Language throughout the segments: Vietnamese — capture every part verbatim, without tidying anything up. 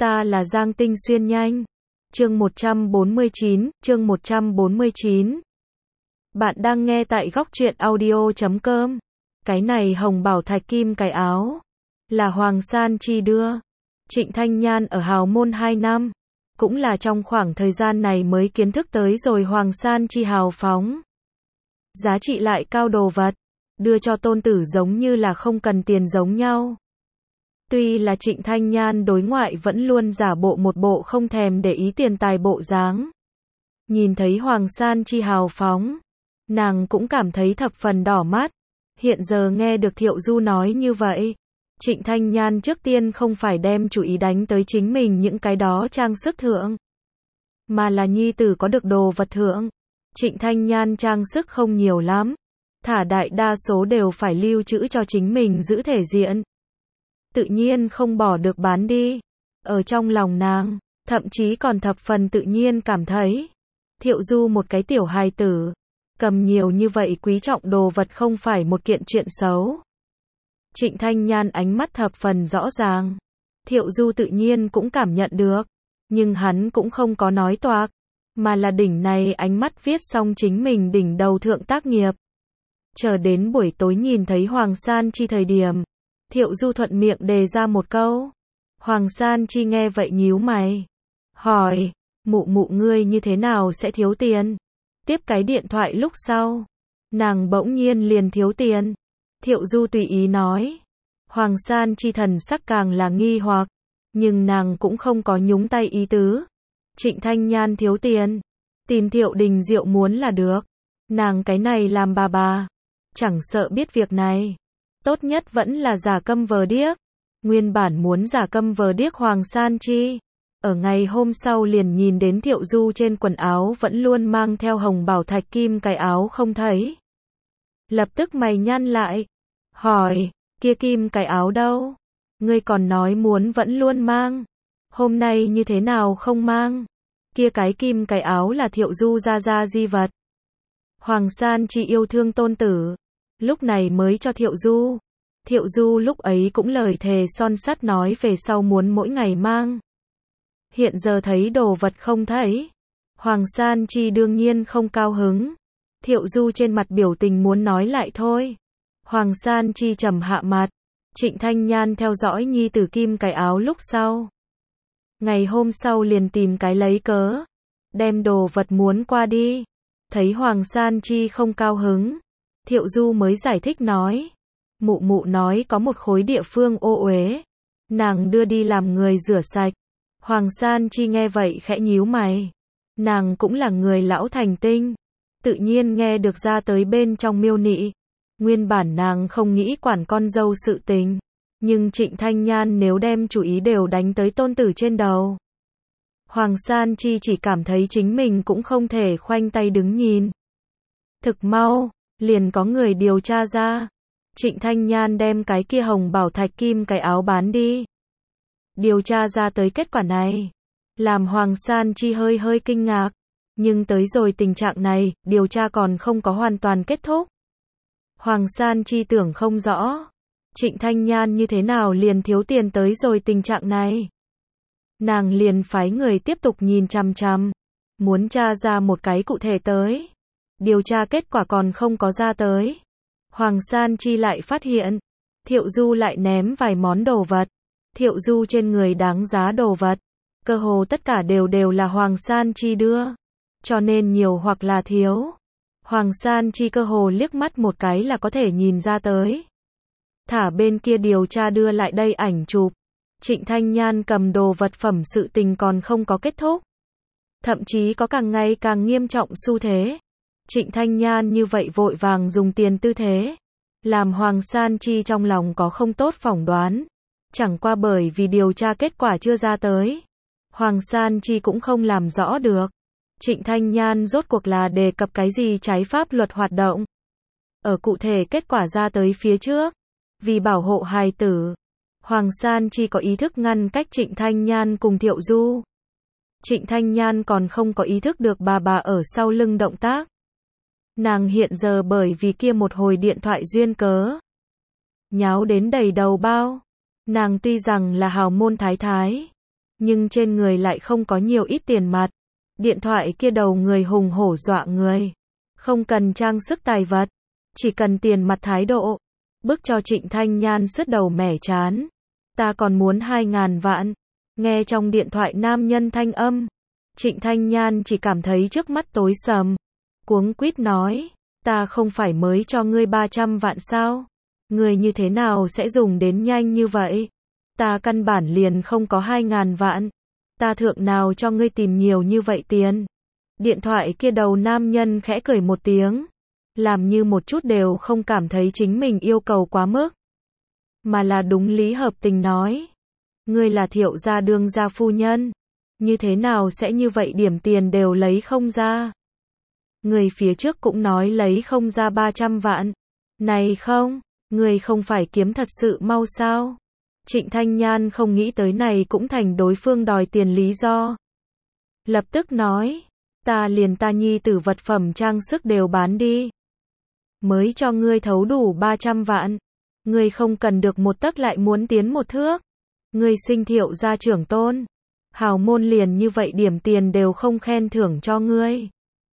Ta là Giang Tinh Xuyên nhanh. Chương một trăm bốn mươi chín, chương một trăm bốn mươi chín. Bạn đang nghe tại góc truyện audio chấm com. Cái này Hồng Bảo Thạch Kim cái áo là Hoàng San Chi đưa. Trịnh Thanh Nhan ở hào môn hai năm, cũng là trong khoảng thời gian này mới kiến thức tới rồi Hoàng San Chi hào phóng. Giá trị lại cao đồ vật, đưa cho tôn tử giống như là không cần tiền giống nhau. Tuy là Trịnh Thanh Nhan đối ngoại vẫn luôn giả bộ một bộ không thèm để ý tiền tài bộ dáng. Nhìn thấy Hoàng San Chi hào phóng, nàng cũng cảm thấy thập phần đỏ mắt. Hiện giờ nghe được Thiệu Du nói như vậy, Trịnh Thanh Nhan trước tiên không phải đem chủ ý đánh tới chính mình những cái đó trang sức thượng, mà là nhi tử có được đồ vật thượng. Trịnh Thanh Nhan trang sức không nhiều lắm, thả đại đa số đều phải lưu trữ cho chính mình giữ thể diện. Tự nhiên không bỏ được bán đi. Ở trong lòng nàng, thậm chí còn thập phần tự nhiên cảm thấy, Thiệu Du một cái tiểu hài tử, cầm nhiều như vậy quý trọng đồ vật không phải một kiện chuyện xấu. Trịnh Thanh Nhan ánh mắt thập phần rõ ràng. Thiệu Du tự nhiên cũng cảm nhận được, nhưng hắn cũng không có nói toạc, mà là đỉnh này ánh mắt viết xong chính mình đỉnh đầu thượng tác nghiệp. Chờ đến buổi tối nhìn thấy Hoàng San Chi thời điểm, Thiệu Du thuận miệng đề ra một câu. Hoàng San Chi nghe vậy nhíu mày, hỏi, mụ mụ ngươi như thế nào sẽ thiếu tiền? Tiếp cái điện thoại lúc sau, nàng bỗng nhiên liền thiếu tiền. Thiệu Du tùy ý nói. Hoàng San Chi thần sắc càng là nghi hoặc, nhưng nàng cũng không có nhúng tay ý tứ. Trịnh Thanh Nhan thiếu tiền, tìm Thiệu Đình Diệu muốn là được. Nàng cái này làm bà bà, chẳng sợ biết việc này, tốt nhất vẫn là giả câm vờ điếc. Nguyên bản muốn giả câm vờ điếc Hoàng San Chi, ở ngày hôm sau liền nhìn đến Thiệu Du trên quần áo vẫn luôn mang theo Hồng Bảo Thạch Kim cái áo không thấy. Lập tức mày nhăn lại, hỏi, kia kim cái áo đâu? Ngươi còn nói muốn vẫn luôn mang, hôm nay như thế nào không mang? Kia cái kim cái áo là Thiệu Du ra ra di vật. Hoàng San Chi yêu thương tôn tử, lúc này mới cho Thiệu Du. Thiệu Du lúc ấy cũng lời thề son sắt nói về sau muốn mỗi ngày mang. Hiện giờ thấy đồ vật không thấy, Hoàng San Chi đương nhiên không cao hứng. Thiệu Du trên mặt biểu tình muốn nói lại thôi. Hoàng San Chi trầm hạ mặt. Trịnh Thanh Nhan theo dõi nhi tử kim cái áo lúc sau, ngày hôm sau liền tìm cái lấy cớ, đem đồ vật muốn qua đi. Thấy Hoàng San Chi không cao hứng, Thiệu Du mới giải thích nói, mụ mụ nói có một khối địa phương ô uế, nàng đưa đi làm người rửa sạch. Hoàng San Chi nghe vậy khẽ nhíu mày. Nàng cũng là người lão thành tinh, tự nhiên nghe được ra tới bên trong miêu nị. Nguyên bản nàng không nghĩ quản con dâu sự tình, nhưng Trịnh Thanh Nhan nếu đem chủ ý đều đánh tới tôn tử trên đầu, Hoàng San Chi chỉ cảm thấy chính mình cũng không thể khoanh tay đứng nhìn. Thực mau, liền có người điều tra ra, Trịnh Thanh Nhan đem cái kia Hồng Bảo Thạch Kim cái áo bán đi. Điều tra ra tới kết quả này, làm Hoàng San Chi hơi hơi kinh ngạc, nhưng tới rồi tình trạng này, điều tra còn không có hoàn toàn kết thúc. Hoàng San Chi tưởng không rõ, Trịnh Thanh Nhan như thế nào liền thiếu tiền tới rồi tình trạng này. Nàng liền phái người tiếp tục nhìn chằm chằm, muốn tra ra một cái cụ thể tới. Điều tra kết quả còn không có ra tới, Hoàng San Chi lại phát hiện, Thiệu Du lại ném vài món đồ vật. Thiệu Du trên người đáng giá đồ vật, cơ hồ tất cả đều đều là Hoàng San Chi đưa, cho nên nhiều hoặc là thiếu, Hoàng San Chi cơ hồ liếc mắt một cái là có thể nhìn ra tới. Thả bên kia điều tra đưa lại đây ảnh chụp, Trịnh Thanh Nhan cầm đồ vật phẩm sự tình còn không có kết thúc, thậm chí có càng ngày càng nghiêm trọng xu thế. Trịnh Thanh Nhan như vậy vội vàng dùng tiền tư thế, làm Hoàng San Chi trong lòng có không tốt phỏng đoán. Chẳng qua bởi vì điều tra kết quả chưa ra tới, Hoàng San Chi cũng không làm rõ được, Trịnh Thanh Nhan rốt cuộc là đề cập cái gì trái pháp luật hoạt động. Ở cụ thể kết quả ra tới phía trước, vì bảo hộ hài tử, Hoàng San Chi có ý thức ngăn cách Trịnh Thanh Nhan cùng Thiệu Du. Trịnh Thanh Nhan còn không có ý thức được bà bà ở sau lưng động tác. Nàng hiện giờ bởi vì kia một hồi điện thoại duyên cớ, nháo đến đầy đầu bao. Nàng tuy rằng là hào môn thái thái, nhưng trên người lại không có nhiều ít tiền mặt. Điện thoại kia đầu người hùng hổ dọa người. Không cần trang sức tài vật, chỉ cần tiền mặt thái độ. Bức cho Trịnh Thanh Nhan sứt đầu mẻ chán. Ta còn muốn hai ngàn vạn. Nghe trong điện thoại nam nhân thanh âm, Trịnh Thanh Nhan chỉ cảm thấy trước mắt tối sầm. Cuống quýt nói, ta không phải mới cho ngươi ba trăm vạn sao? Ngươi như thế nào sẽ dùng đến nhanh như vậy? Ta căn bản liền không có hai ngàn vạn. Ta thượng nào cho ngươi tìm nhiều như vậy tiền? Điện thoại kia đầu nam nhân khẽ cười một tiếng, làm như một chút đều không cảm thấy chính mình yêu cầu quá mức, mà là đúng lý hợp tình nói. Ngươi là Thiệu gia đương gia phu nhân, như thế nào sẽ như vậy điểm tiền đều lấy không ra? Người phía trước cũng nói lấy không ra ba trăm vạn. Này không, ngươi không phải kiếm thật sự mau sao? Trịnh Thanh Nhan không nghĩ tới này cũng thành đối phương đòi tiền lý do. Lập tức nói, ta liền ta nhi tử vật phẩm trang sức đều bán đi. Mới cho ngươi thấu đủ ba trăm vạn. Ngươi không cần được một tấc lại muốn tiến một thước. Ngươi sinh Thiệu gia trưởng tôn. Hào môn liền như vậy điểm tiền đều không khen thưởng cho ngươi.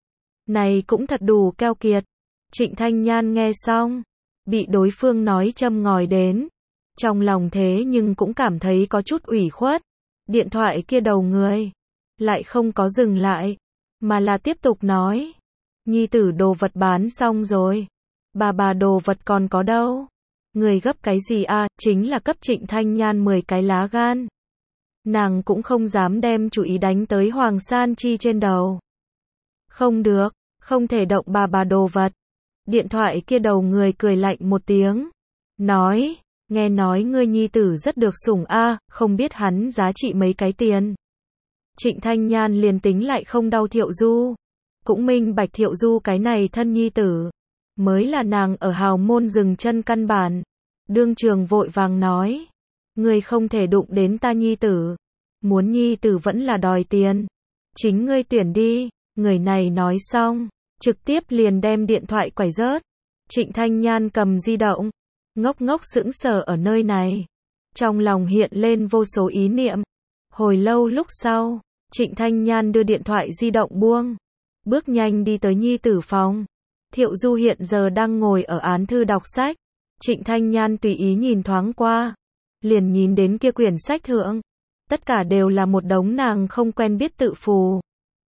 Này cũng thật đủ keo kiệt. Trịnh Thanh Nhan nghe xong, bị đối phương nói châm ngòi đến. Trong lòng thế nhưng cũng cảm thấy có chút ủy khuất. Điện thoại kia đầu người lại không có dừng lại, mà là tiếp tục nói. Nhi tử đồ vật bán xong rồi. Bà bà đồ vật còn có đâu? Người gấp cái gì à? Chính là cấp Trịnh Thanh Nhan mười cái lá gan. Nàng cũng không dám đem chủ ý đánh tới Hoàng San Chi trên đầu. Không được, không thể động bà bà đồ vật. Điện thoại kia đầu người cười lạnh một tiếng. Nói, nghe nói ngươi nhi tử rất được sủng a, không biết hắn giá trị mấy cái tiền. Trịnh Thanh Nhan liền tính lại không đau Thiệu Du. Cũng minh bạch Thiệu Du cái này thân nhi tử. Mới là nàng ở hào môn dừng chân căn bản. Đương trường vội vàng nói. Ngươi không thể đụng đến ta nhi tử. Muốn nhi tử vẫn là đòi tiền. Chính ngươi tuyển đi. Người này nói xong, trực tiếp liền đem điện thoại quải rớt. Trịnh Thanh Nhan cầm di động, ngốc ngốc sững sờ ở nơi này. Trong lòng hiện lên vô số ý niệm. Hồi lâu lúc sau, Trịnh Thanh Nhan đưa điện thoại di động buông. Bước nhanh đi tới nhi tử phòng. Thiệu Du hiện giờ đang ngồi ở án thư đọc sách. Trịnh Thanh Nhan tùy ý nhìn thoáng qua. Liền nhìn đến kia quyển sách thượng. Tất cả đều là một đống nàng không quen biết tự phù.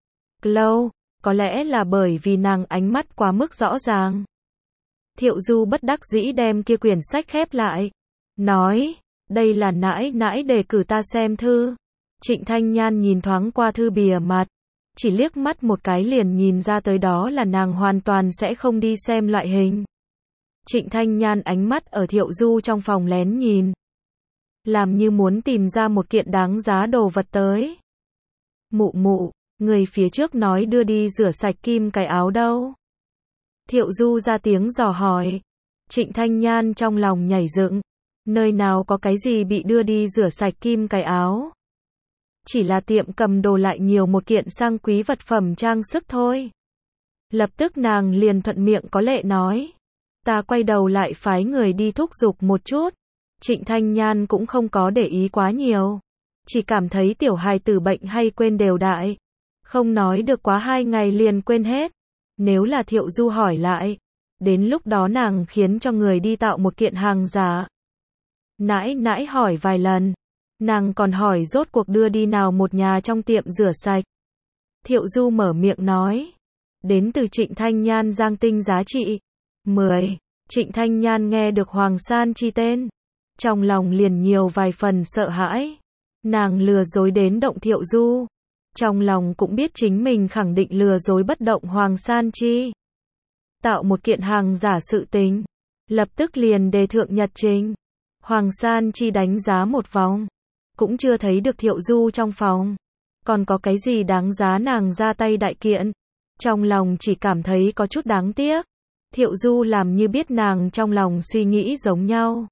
Lâu, có lẽ là bởi vì nàng ánh mắt quá mức rõ ràng. Thiệu Du bất đắc dĩ đem kia quyển sách khép lại. Nói, đây là nãi nãi đề cử ta xem thư. Trịnh Thanh Nhan nhìn thoáng qua thư bìa mặt. Chỉ liếc mắt một cái liền nhìn ra tới đó là nàng hoàn toàn sẽ không đi xem loại hình. Trịnh Thanh Nhan ánh mắt ở Thiệu Du trong phòng lén nhìn. Làm như muốn tìm ra một kiện đáng giá đồ vật tới. Mụ mụ, người phía trước nói đưa đi rửa sạch kim cái áo đâu? Thiệu Du ra tiếng dò hỏi. Trịnh Thanh Nhan trong lòng nhảy dựng. Nơi nào có cái gì bị đưa đi rửa sạch kim cái áo? Chỉ là tiệm cầm đồ lại nhiều một kiện sang quý vật phẩm trang sức thôi. Lập tức nàng liền thuận miệng có lệ nói. Ta quay đầu lại phái người đi thúc giục một chút. Trịnh Thanh Nhan cũng không có để ý quá nhiều. Chỉ cảm thấy tiểu hài tử bệnh hay quên đều đại. Không nói được quá hai ngày liền quên hết. Nếu là Thiệu Du hỏi lại, đến lúc đó nàng khiến cho người đi tạo một kiện hàng giả. Nãi nãi hỏi vài lần. Nàng còn hỏi rốt cuộc đưa đi nào một nhà trong tiệm rửa sạch. Thiệu Du mở miệng nói. Đến từ Trịnh Thanh Nhan giang tinh giá trị. mười. Trịnh Thanh Nhan nghe được Hoàng San Chi tên. Trong lòng liền nhiều vài phần sợ hãi. Nàng lừa dối đến động Thiệu Du. Trong lòng cũng biết chính mình khẳng định lừa dối bất động Hoàng San Chi. Tạo một kiện hàng giả sự tình. Lập tức liền đề thượng nhật trình. Hoàng San Chi đánh giá một vòng. Cũng chưa thấy được Thiệu Du trong phòng. Còn có cái gì đáng giá nàng ra tay đại kiện. Trong lòng chỉ cảm thấy có chút đáng tiếc. Thiệu Du làm như biết nàng trong lòng suy nghĩ giống nhau.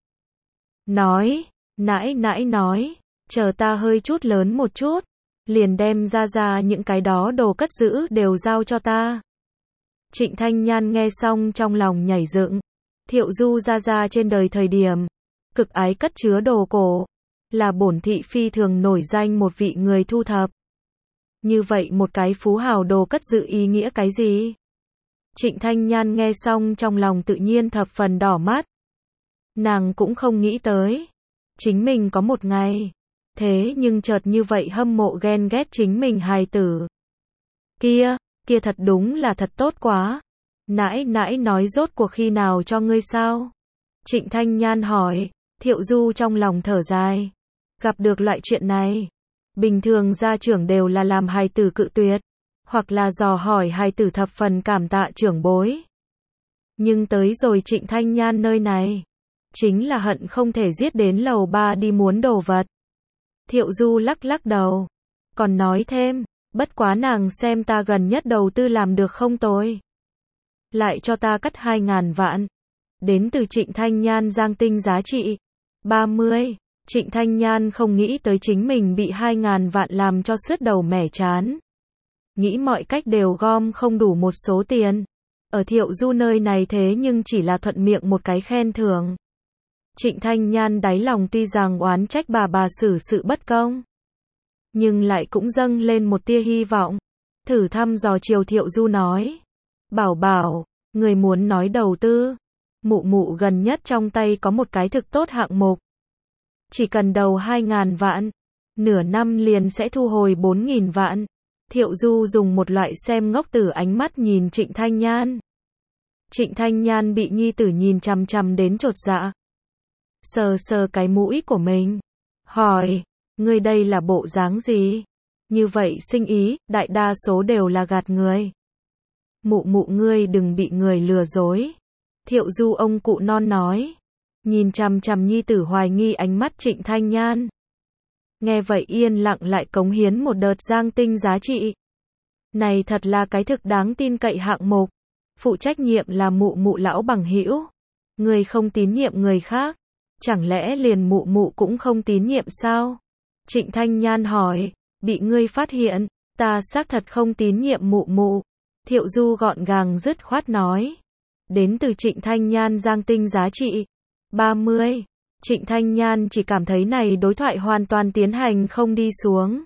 Nói, nãi nãi nói, chờ ta hơi chút lớn một chút. Liền đem ra ra những cái đó đồ cất giữ đều giao cho ta. Trịnh Thanh Nhan nghe xong trong lòng nhảy dựng. Thiệu Du ra ra trên đời thời điểm. Cực ái cất chứa đồ cổ. là bổn thị phi thường nổi danh một vị người thu thập. Như vậy một cái phú hào đồ cất giữ ý nghĩa cái gì? Trịnh Thanh Nhan nghe xong trong lòng tự nhiên thập phần đỏ mắt. Nàng cũng không nghĩ tới. Chính mình có một ngày. Thế nhưng chợt như vậy hâm mộ ghen ghét chính mình hài tử. Kia, kia thật đúng là thật tốt quá. Nãi nãi nói rốt cuộc khi nào cho ngươi sao? Trịnh Thanh Nhan hỏi. Thiệu Du trong lòng thở dài. Gặp được loại chuyện này. Bình thường gia trưởng đều là làm hài tử cự tuyệt. Hoặc là dò hỏi hài tử thập phần cảm tạ trưởng bối. Nhưng tới rồi Trịnh Thanh Nhan nơi này. Chính là hận không thể giết đến lầu ba đi muốn đồ vật. Thiệu Du lắc lắc đầu. Còn nói thêm. Bất quá nàng xem ta gần nhất đầu tư làm được không tồi. Lại cho ta cắt hai ngàn vạn. Đến từ Trịnh Thanh Nhan giang tinh giá trị. ba mươi. Trịnh Thanh Nhan không nghĩ tới chính mình bị hai ngàn vạn làm cho sứt đầu mẻ chán. Nghĩ mọi cách đều gom không đủ một số tiền. Ở Thiệu Du nơi này thế nhưng chỉ là thuận miệng một cái khen thưởng. Trịnh Thanh Nhan đáy lòng tuy rằng oán trách bà bà xử sự bất công. Nhưng lại cũng dâng lên một tia hy vọng. Thử thăm dò chiều Thiệu Du nói. Bảo bảo, người muốn nói đầu tư. Mụ mụ gần nhất trong tay có một cái thực tốt hạng mục. Chỉ cần đầu hai ngàn vạn. Nửa năm liền sẽ thu hồi bốn nghìn vạn. Thiệu Du dùng một loại xem ngốc tử ánh mắt nhìn Trịnh Thanh Nhan. Trịnh Thanh Nhan bị nhi tử nhìn chằm chằm đến chột dạ. Sờ sờ cái mũi của mình. Hỏi, ngươi đây là bộ dáng gì? Như vậy sinh ý, đại đa số đều là gạt người. Mụ mụ ngươi đừng bị người lừa dối. Thiệu Du ông cụ non nói. Nhìn chằm chằm nhi tử hoài nghi ánh mắt Trịnh Thanh Nhan. Nghe vậy yên lặng lại cống hiến một đợt giang tinh giá trị. Này thật là cái thực đáng tin cậy hạng mục. Phụ trách nhiệm là mụ mụ lão bằng hữu. Người không tín nhiệm người khác. Chẳng lẽ liền mụ mụ cũng không tín nhiệm sao? Trịnh Thanh Nhan hỏi. Bị ngươi phát hiện. Ta xác thật không tín nhiệm mụ mụ. Thiệu Du gọn gàng dứt khoát nói. Đến từ Trịnh Thanh Nhan giang tinh giá trị. ba mươi. Trịnh Thanh Nhan chỉ cảm thấy này đối thoại hoàn toàn tiến hành không đi xuống.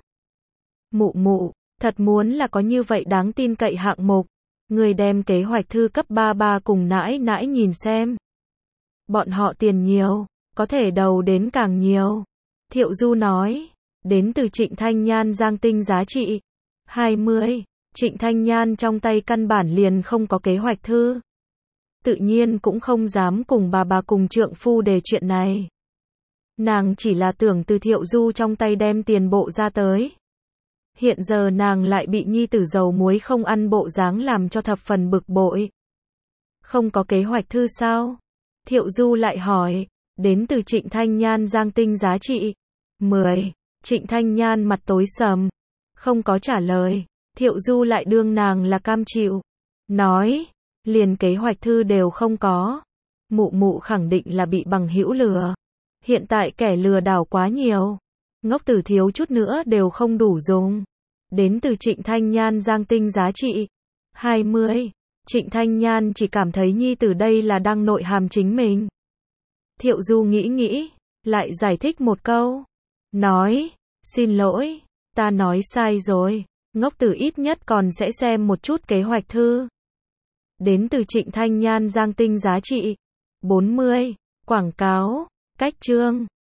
Mụ mụ, thật muốn là có như vậy đáng tin cậy hạng mục. Người đem kế hoạch thư cấp ba ba cùng nãi nãi nhìn xem. Bọn họ tiền nhiều, có thể đầu đến càng nhiều. Thiệu Du nói, đến từ Trịnh Thanh Nhan giang tinh giá trị. hai mươi. Trịnh Thanh Nhan trong tay căn bản liền không có kế hoạch thư. Tự nhiên cũng không dám cùng bà bà cùng trượng phu đề chuyện này. Nàng chỉ là tưởng từ Thiệu Du trong tay đem tiền bộ ra tới. Hiện giờ nàng lại bị nhi tử dầu muối không ăn bộ dáng làm cho thập phần bực bội. Không có kế hoạch thư sao? Thiệu Du lại hỏi. Đến từ Trịnh Thanh Nhan giang tinh giá trị. mười. Trịnh Thanh Nhan mặt tối sầm. Không có trả lời. Thiệu Du lại đương nàng là cam chịu. Nói. Liền kế hoạch thư đều không có. Mụ mụ khẳng định là bị bằng hữu lừa. Hiện tại kẻ lừa đảo quá nhiều. Ngốc tử thiếu chút nữa đều không đủ dùng. Đến từ Trịnh Thanh Nhan giang tinh giá trị. hai mươi. Trịnh Thanh Nhan chỉ cảm thấy nhi tử đây là đang nội hàm chính mình. Thiệu Du nghĩ nghĩ. Lại giải thích một câu. Nói. Xin lỗi. Ta nói sai rồi. Ngốc tử ít nhất còn sẽ xem một chút kế hoạch thư. Đến từ Trịnh Thanh Nhan giang tinh giá trị. bốn mươi. Quảng cáo. Cách chương.